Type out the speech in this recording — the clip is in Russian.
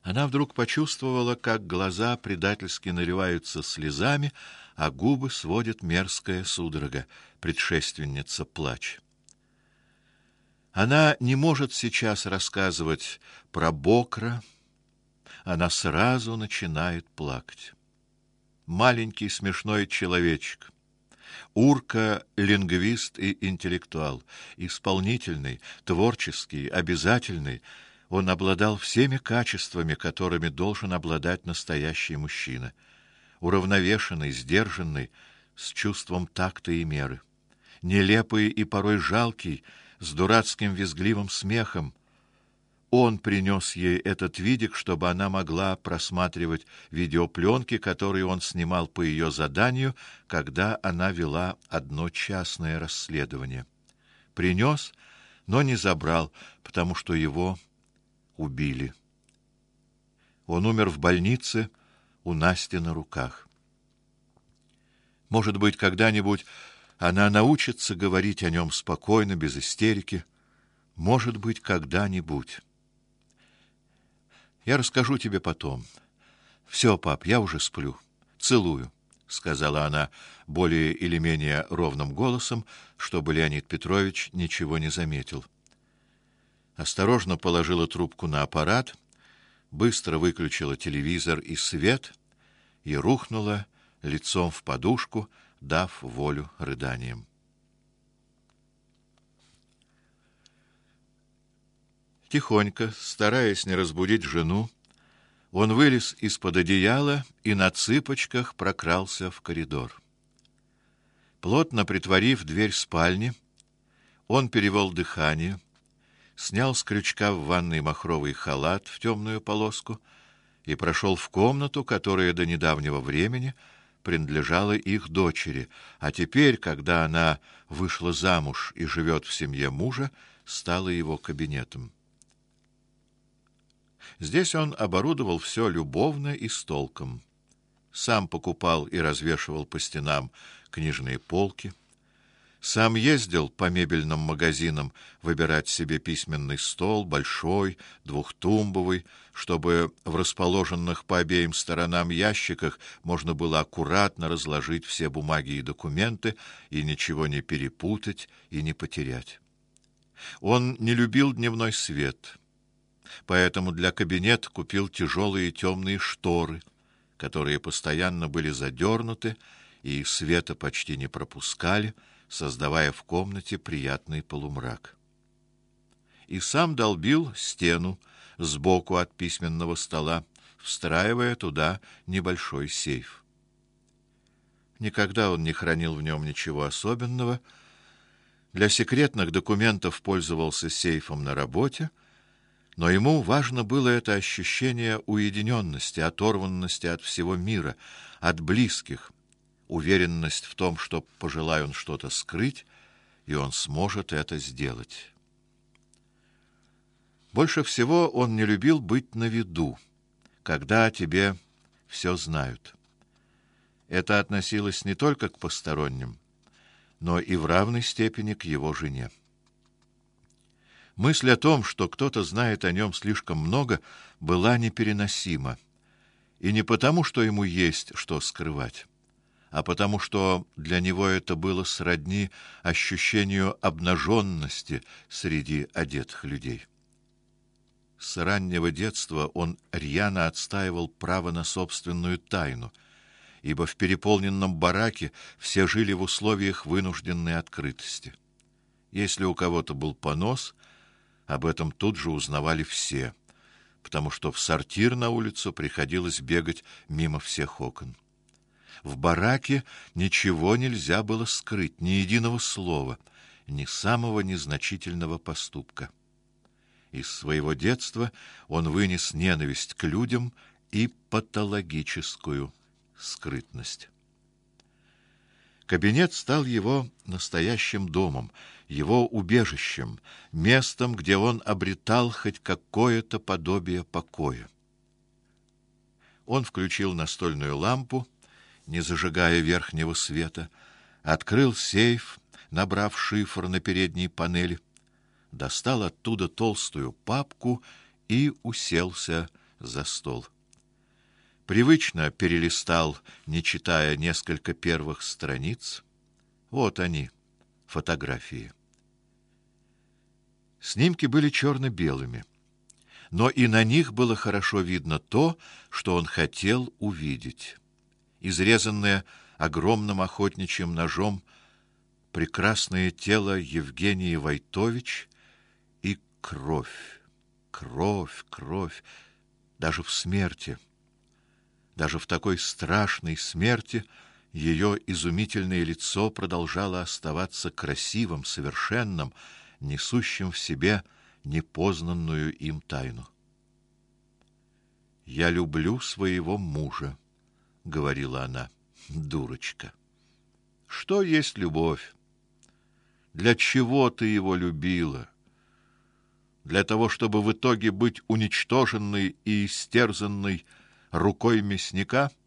Она вдруг почувствовала, как глаза предательски наливаются слезами, а губы сводит мерзкая судорога, предшественница плача. Она не может сейчас рассказывать про Бокра, она сразу начинает плакать. Маленький смешной человечек, Урка — лингвист и интеллектуал, исполнительный, творческий, обязательный. Он обладал всеми качествами, которыми должен обладать настоящий мужчина. Уравновешенный, сдержанный, с чувством такта и меры. Нелепый и порой жалкий, с дурацким визгливым смехом. Он принес ей этот видик, чтобы она могла просматривать видеопленки, которые он снимал по ее заданию, когда она вела одно частное расследование. Принес, но не забрал, потому что его убили. Он умер в больнице у Насти на руках. Может быть, когда-нибудь она научится говорить о нем спокойно, без истерики. Может быть, когда-нибудь. Я расскажу тебе потом. Все, пап, я уже сплю. Целую, сказала она более или менее ровным голосом, чтобы Леонид Петрович ничего не заметил. Осторожно положила трубку на аппарат, быстро выключила телевизор и свет и рухнула лицом в подушку, дав волю рыданиям. Тихонько, стараясь не разбудить жену, он вылез из-под одеяла и на цыпочках прокрался в коридор. Плотно притворив дверь спальни, он перевел дыхание, снял с крючка в ванной махровый халат в темную полоску и прошел в комнату, которая до недавнего времени принадлежала их дочери, а теперь, когда она вышла замуж и живет в семье мужа, стала его кабинетом. Здесь он оборудовал все любовно и с толком. Сам покупал и развешивал по стенам книжные полки, сам ездил по мебельным магазинам выбирать себе письменный стол, большой, двухтумбовый, чтобы в расположенных по обеим сторонам ящиках можно было аккуратно разложить все бумаги и документы и ничего не перепутать и не потерять. Он не любил дневной свет, поэтому для кабинета купил тяжелые темные шторы, которые постоянно были задернуты и света почти не пропускали, создавая в комнате приятный полумрак. И сам долбил стену сбоку от письменного стола, встраивая туда небольшой сейф. Никогда он не хранил в нем ничего особенного. Для секретных документов пользовался сейфом на работе, но ему важно было это ощущение уединенности, оторванности от всего мира, от близких, уверенность в том, что, пожелая он что-то скрыть, и он сможет это сделать. Больше всего он не любил быть на виду, когда о тебе все знают. Это относилось не только к посторонним, но и в равной степени к его жене. Мысль о том, что кто-то знает о нем слишком много, была непереносима, и не потому, что ему есть что скрывать, а потому что для него это было сродни ощущению обнаженности среди одетых людей. С раннего детства он рьяно отстаивал право на собственную тайну, ибо в переполненном бараке все жили в условиях вынужденной открытости. Если у кого-то был понос, об этом тут же узнавали все, потому что в сортир на улицу приходилось бегать мимо всех окон. В бараке ничего нельзя было скрыть, ни единого слова, ни самого незначительного поступка. Из своего детства он вынес ненависть к людям и патологическую скрытность. Кабинет стал его настоящим домом, его убежищем, местом, где он обретал хоть какое-то подобие покоя. Он включил настольную лампу, не зажигая верхнего света, открыл сейф, набрав шифр на передней панели, достал оттуда толстую папку и уселся за стол. Привычно перелистал, не читая, несколько первых страниц. Вот они, фотографии. Снимки были черно-белыми, но и на них было хорошо видно то, что он хотел увидеть. Изрезанное огромным охотничьим ножом прекрасное тело Евгении Войтович и кровь, кровь, кровь, даже в смерти. Даже в такой страшной смерти ее изумительное лицо продолжало оставаться красивым, совершенным, несущим в себе непознанную им тайну. «Я люблю своего мужа», — говорила она, — «дурочка». Что есть любовь? Для чего ты его любила? Для того, чтобы в итоге быть уничтоженной и истерзанной рукой мясника —